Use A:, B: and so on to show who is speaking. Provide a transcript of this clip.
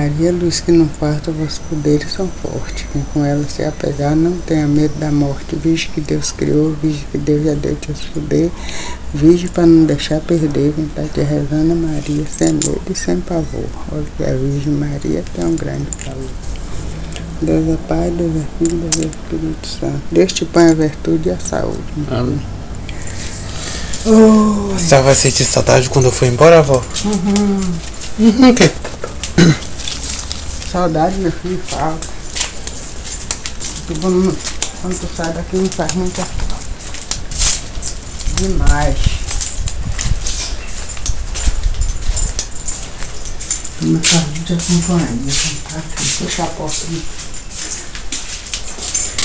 A: Maria, luz que não falta, vossos poderes são fortes. Quem com ela se apegar não tenha medo da morte. Virgem que Deus criou, virgem que Deus já deu teus poderes. Virgem para não deixar perder. Quem está te rezando, Maria, sem medo e sem pavor. Olha que a Virgem Maria tem um grande valor. Deus é Pai, Deus é Filho, Deus é Espírito Santo. Deus te põe a virtude e a saúde.
B: Amém. Oh, você vai sentir saudade quando eu for embora, avó?
A: O quê? Saudade, meu filho, falta. Quando tu sai daqui não faz muita falta. Demais. Não tá de acompanhar. Deixa a porta ali.